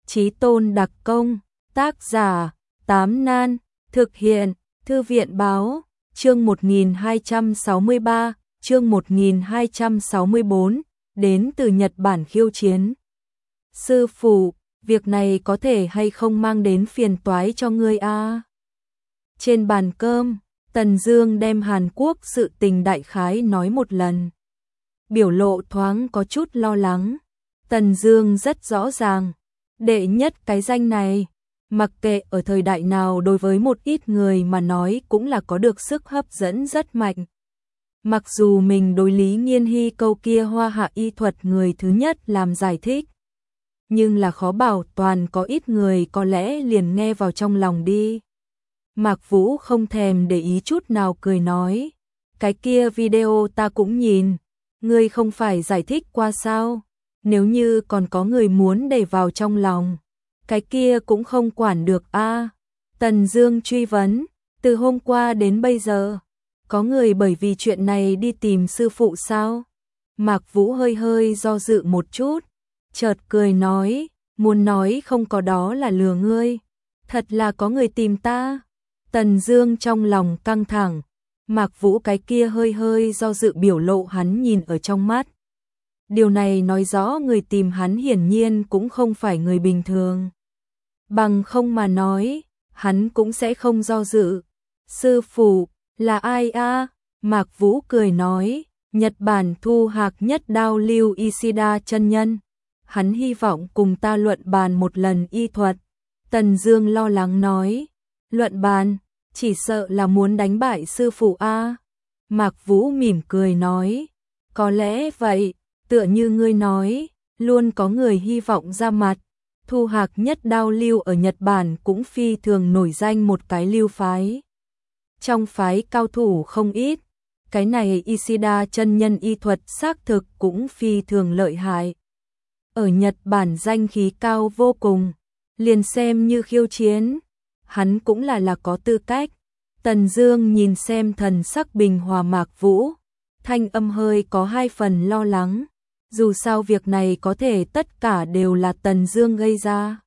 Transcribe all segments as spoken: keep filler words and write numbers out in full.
Chí Tôn đặc công, tác giả, Tám Nan, thực hiện, Thư viện báo, chương một nghìn hai trăm sáu mươi ba, chương một nghìn hai trăm sáu mươi bốn, đến từ Nhật Bản khiêu chiến. Sư phụ, việc này có thể hay không mang đến phiền toái cho ngươi a? À? Trên bàn cơm, Tần Dương đem Hàn Quốc sự tình đại khái nói một lần. Biểu lộ thoáng có chút lo lắng. Tần Dương rất rõ ràng, đệ nhất cái danh này, mặc kệ ở thời đại nào đối với một ít người mà nói cũng là có được sức hấp dẫn rất mạnh. Mặc dù mình đối Lý Nghiên Hy câu kia hoa hạ y thuật người thứ nhất làm giải thích, nhưng là khó bảo toàn có ít người có lẽ liền nghe vào trong lòng đi. Mạc Vũ không thèm để ý chút nào cười nói, cái kia video ta cũng nhìn, ngươi không phải giải thích qua sao, nếu như còn có người muốn để vào trong lòng, cái kia cũng không quản được a. À. Tần Dương truy vấn, từ hôm qua đến bây giờ, có người bởi vì chuyện này đi tìm sư phụ sao? Mạc Vũ hơi hơi do dự một chút, chợt cười nói, muốn nói không có đó là lừa ngươi, thật là có người tìm ta. Tần Dương trong lòng căng thẳng, Mạc Vũ cái kia hơi hơi do dự biểu lộ hắn nhìn ở trong mắt. Điều này nói rõ người tìm hắn hiển nhiên cũng không phải người bình thường. Bằng không mà nói, hắn cũng sẽ không do dự. Sư phụ, là ai a? À? Mạc Vũ cười nói, Nhật Bản thu hạc nhất đao lưu Ishida chân nhân. Hắn hy vọng cùng ta luận bàn một lần y thuật. Tần Dương lo lắng nói, luận bàn, chỉ sợ là muốn đánh bại sư phụ a. À? Mạc Vũ mỉm cười nói, có lẽ vậy, tựa như ngươi nói, luôn có người hy vọng ra mặt. Thu hạc nhất đao lưu ở Nhật Bản cũng phi thường nổi danh một cái lưu phái. Trong phái cao thủ không ít, cái này Ishida chân nhân y thuật xác thực cũng phi thường lợi hại. Ở Nhật Bản danh khí cao vô cùng, liền xem như khiêu chiến, hắn cũng là là có tư cách. Tần Dương nhìn xem thần sắc bình hòa Mạc Vũ, thanh âm hơi có hai phần lo lắng. Dù sao việc này có thể tất cả đều là Tần Dương gây ra.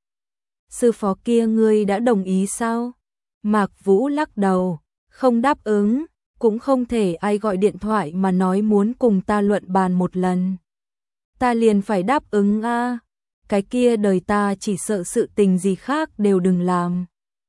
Sư phó kia ngươi đã đồng ý sao? Mạc Vũ lắc đầu, không đáp ứng, cũng không thể ai gọi điện thoại mà nói muốn cùng ta luận bàn một lần. Ta liền phải đáp ứng a, à. Cái kia đời ta chỉ sợ sự tình gì khác đều đừng làm.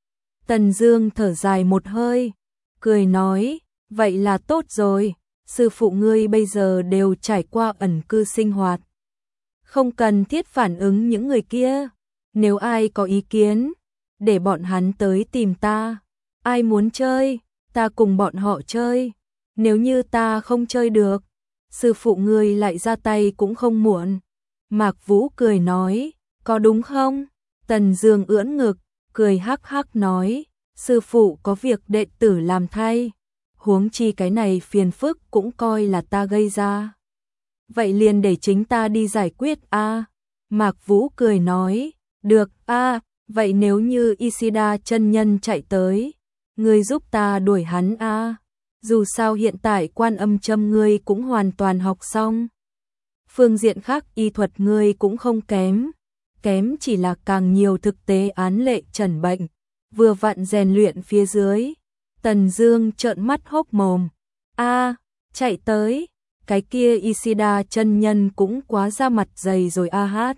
Tần Dương thở dài một hơi, cười nói, vậy là tốt rồi. Sư phụ ngươi bây giờ đều trải qua ẩn cư sinh hoạt, không cần thiết phản ứng những người kia. Nếu ai có ý kiến, để bọn hắn tới tìm ta. Ai muốn chơi, ta cùng bọn họ chơi. Nếu như ta không chơi được, sư phụ ngươi lại ra tay cũng không muộn. Mạc Vũ cười nói, có đúng không? Tần Dương ưỡn ngực, cười hắc hắc nói, sư phụ có việc đệ tử làm thay. Huống chi cái này phiền phức cũng coi là ta gây ra. Vậy liền để chính ta đi giải quyết a. À. Mạc Vũ cười nói, được a, à, vậy nếu như Ishida chân nhân chạy tới, ngươi giúp ta đuổi hắn a. À. Dù sao hiện tại Quan Âm châm ngươi cũng hoàn toàn học xong. Phương diện khác y thuật ngươi cũng không kém, kém chỉ là càng nhiều thực tế án lệ trần bệnh, vừa vặn rèn luyện phía dưới. Tần Dương trợn mắt hốc mồm. A, à, chạy tới, cái kia Ishida chân nhân cũng quá ra mặt dày rồi a hát.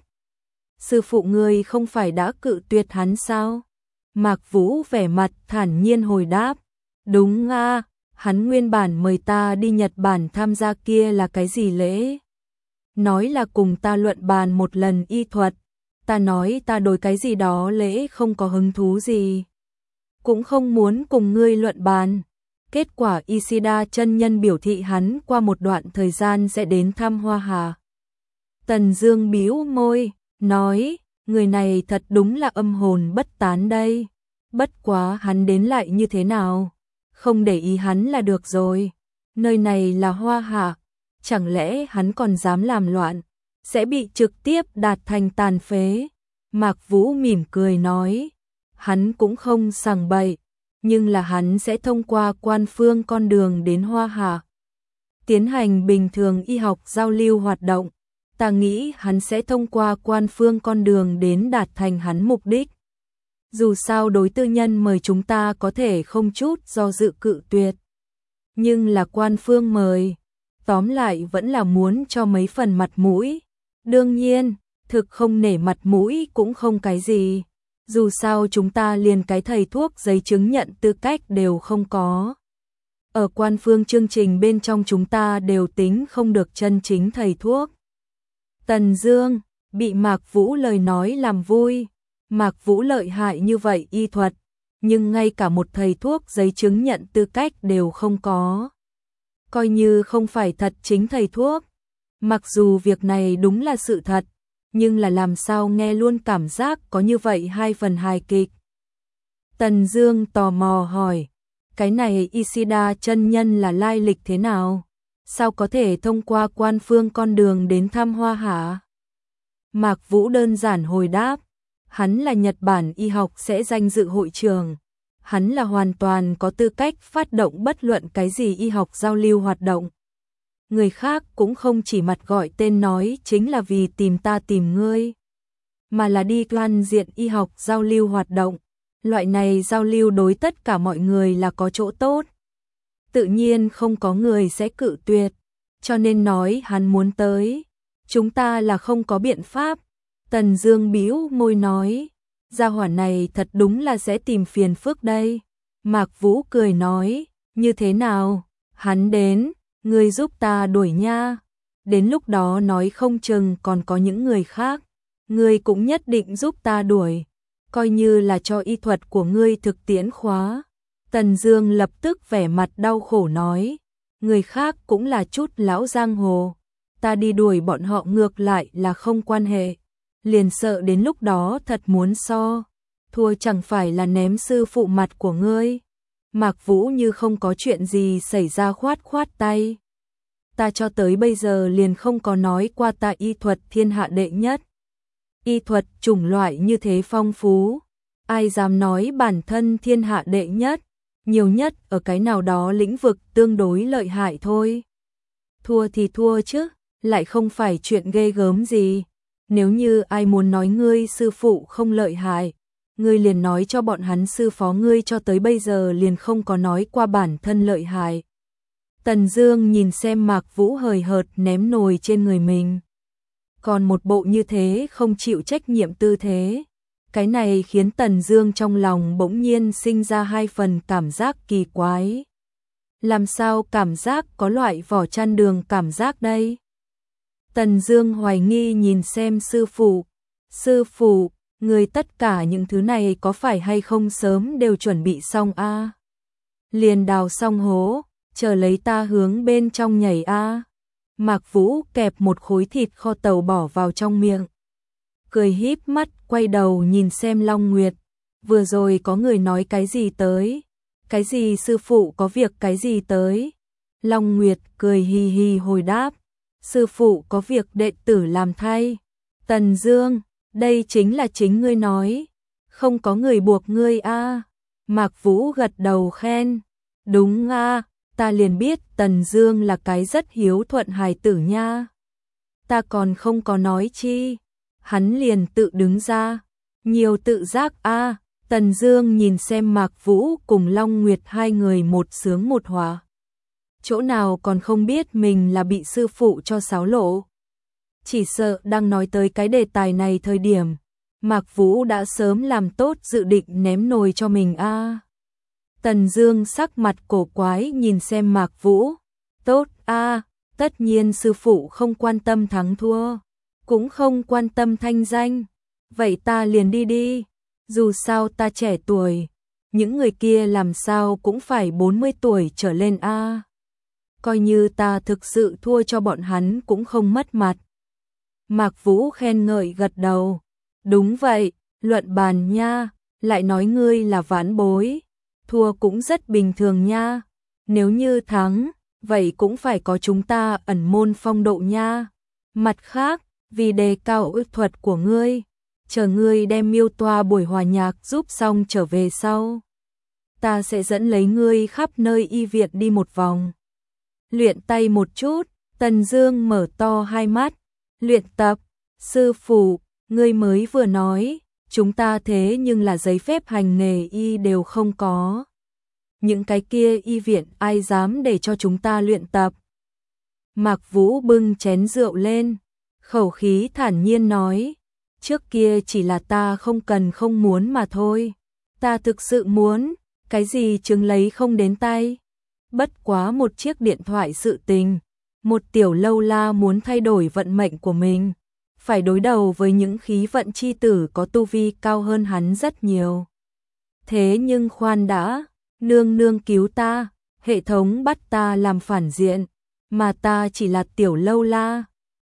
Sư phụ ngươi không phải đã cự tuyệt hắn sao? Mạc Vũ vẻ mặt thản nhiên hồi đáp, đúng a, à, hắn nguyên bản mời ta đi Nhật Bản tham gia kia là cái gì lễ? Nói là cùng ta luận bàn một lần y thuật, ta nói ta đối cái gì đó lễ không có hứng thú gì. Cũng không muốn cùng ngươi luận bàn. Kết quả Ishida chân nhân biểu thị hắn qua một đoạn thời gian sẽ đến thăm Hoa Hà. Tần Dương bĩu môi, nói, người này thật đúng là âm hồn bất tán đây. Bất quá hắn đến lại như thế nào? Không để ý hắn là được rồi. Nơi này là Hoa Hà, chẳng lẽ hắn còn dám làm loạn, sẽ bị trực tiếp đạt thành tàn phế. Mạc Vũ mỉm cười nói, hắn cũng không sằng bậy, nhưng là hắn sẽ thông qua quan phương con đường đến Hoa Hà, tiến hành bình thường y học giao lưu hoạt động. ta nghĩ hắn sẽ thông qua quan phương con đường đến đạt thành hắn mục đích. Dù sao đối tư nhân mời chúng ta có thể không chút do dự cự tuyệt. Nhưng là quan phương mời, tóm lại vẫn là muốn cho mấy phần mặt mũi. Đương nhiên, thực không nể mặt mũi cũng không cái gì. Dù sao chúng ta liền cái thầy thuốc giấy chứng nhận tư cách đều không có. Ở quan phương chương trình bên trong chúng ta đều tính không được chân chính thầy thuốc. Tần Dương bị Mạc Vũ lời nói làm vui. Mạc Vũ lợi hại như vậy y thuật, nhưng ngay cả một thầy thuốc giấy chứng nhận tư cách đều không có. Coi như không phải thật chính thầy thuốc. Mặc dù việc này đúng là sự thật, nhưng là làm sao nghe luôn cảm giác có như vậy hai phần hài kịch. Tần Dương tò mò hỏi, cái này Ishida chân nhân là lai lịch thế nào? Sao có thể thông qua quan phương con đường đến thăm Hoa Hạ? Mạc Vũ đơn giản hồi đáp, hắn là Nhật Bản y học sẽ danh dự hội trường. Hắn là hoàn toàn có tư cách phát động bất luận cái gì y học giao lưu hoạt động. Người khác cũng không chỉ mặt gọi tên nói chính là vì tìm ta tìm ngươi, mà là đi toàn diện y học giao lưu hoạt động. Loại này giao lưu đối tất cả mọi người là có chỗ tốt. Tự nhiên không có người sẽ cự tuyệt, cho nên nói hắn muốn tới. Chúng ta là không có biện pháp. Tần Dương bĩu môi nói, gia hỏa này thật đúng là sẽ tìm phiền phức đây. Mạc Vũ cười nói, như thế nào, hắn đến, ngươi giúp ta đuổi nha. Đến lúc đó nói không chừng còn có những người khác, ngươi cũng nhất định giúp ta đuổi, coi như là cho y thuật của ngươi thực tiễn khóa. Tần Dương lập tức vẻ mặt đau khổ nói, người khác cũng là chút lão giang hồ, ta đi đuổi bọn họ ngược lại là không quan hệ. Liền sợ đến lúc đó thật muốn so, thua chẳng phải là ném sư phụ mặt của ngươi. Mạc Vũ như không có chuyện gì xảy ra khoát khoát tay. Ta cho tới bây giờ liền không có nói qua ta y thuật thiên hạ đệ nhất. Y thuật chủng loại như thế phong phú, ai dám nói bản thân thiên hạ đệ nhất, nhiều nhất ở cái nào đó lĩnh vực tương đối lợi hại thôi. Thua thì thua chứ, lại không phải chuyện ghê gớm gì. Nếu như ai muốn nói ngươi sư phụ không lợi hại, ngươi liền nói cho bọn hắn sư phó ngươi cho tới bây giờ liền không có nói qua bản thân lợi hại. Tần Dương nhìn xem Mạc Vũ hời hợt ném nồi trên người mình, còn một bộ như thế không chịu trách nhiệm tư thế. Cái này khiến Tần Dương trong lòng bỗng nhiên sinh ra hai phần cảm giác kỳ quái. Làm sao cảm giác có loại vỏ chăn đường cảm giác đây? Tần Dương hoài nghi nhìn xem sư phụ. Sư phụ, người tất cả những thứ này có phải hay không sớm đều chuẩn bị xong a? À? Liền đào xong hố, chờ lấy ta hướng bên trong nhảy a. À? Mạc Vũ kẹp một khối thịt kho tàu bỏ vào trong miệng, cười híp mắt quay đầu nhìn xem Long Nguyệt. Vừa rồi có người nói cái gì tới? Cái gì sư phụ có việc cái gì tới? Long Nguyệt cười hì hì hồi đáp, sư phụ có việc đệ tử làm thay. Tần Dương, đây chính là chính ngươi nói, không có người buộc ngươi a. À? Mạc Vũ gật đầu khen, đúng a, à, ta liền biết Tần Dương là cái rất hiếu thuận hài tử nha. Ta còn không có nói chi. Hắn liền tự đứng ra, nhiều tự giác a. À? Tần Dương nhìn xem Mạc Vũ cùng Long Nguyệt hai người một sướng một hòa. Chỗ nào còn không biết mình là bị sư phụ cho xáo lộ. Chỉ sợ đang nói tới cái đề tài này thời điểm, Mạc Vũ đã sớm làm tốt dự định ném nồi cho mình a. À. Tần Dương sắc mặt cổ quái nhìn xem Mạc Vũ, tốt a, à, tất nhiên sư phụ không quan tâm thắng thua, cũng không quan tâm thanh danh, vậy ta liền đi đi, dù sao ta trẻ tuổi, những người kia làm sao cũng phải bốn mươi tuổi trở lên a. À. Coi như ta thực sự thua cho bọn hắn cũng không mất mặt. Mạc Vũ khen ngợi gật đầu, đúng vậy, luận bàn nha, lại nói ngươi là vãn bối, thua cũng rất bình thường nha, nếu như thắng, vậy cũng phải có chúng ta ẩn môn phong độ nha. Mặt khác, vì đề cao ước thuật của ngươi, chờ ngươi đem miêu toa buổi hòa nhạc giúp xong trở về sau, ta sẽ dẫn lấy ngươi khắp nơi y viện đi một vòng. Luyện tay một chút. Tần Dương mở to hai mắt, Luyện tập, sư phụ, ngươi mới vừa nói, chúng ta thế nhưng là giấy phép hành nghề y đều không có. Những cái kia y viện ai dám để cho chúng ta luyện tập. Mạc Vũ bưng chén rượu lên, khẩu khí thản nhiên nói, trước kia chỉ là ta không cần không muốn mà thôi. Ta thực sự muốn, cái gì chứng lấy không đến tay. Bất quá một chiếc điện thoại sự tình, một tiểu lâu la muốn thay đổi vận mệnh của mình, phải đối đầu với những khí vận chi tử có tu vi cao hơn hắn rất nhiều. Thế nhưng khoan đã, nương nương cứu ta, hệ thống bắt ta làm phản diện, mà ta chỉ là tiểu lâu la,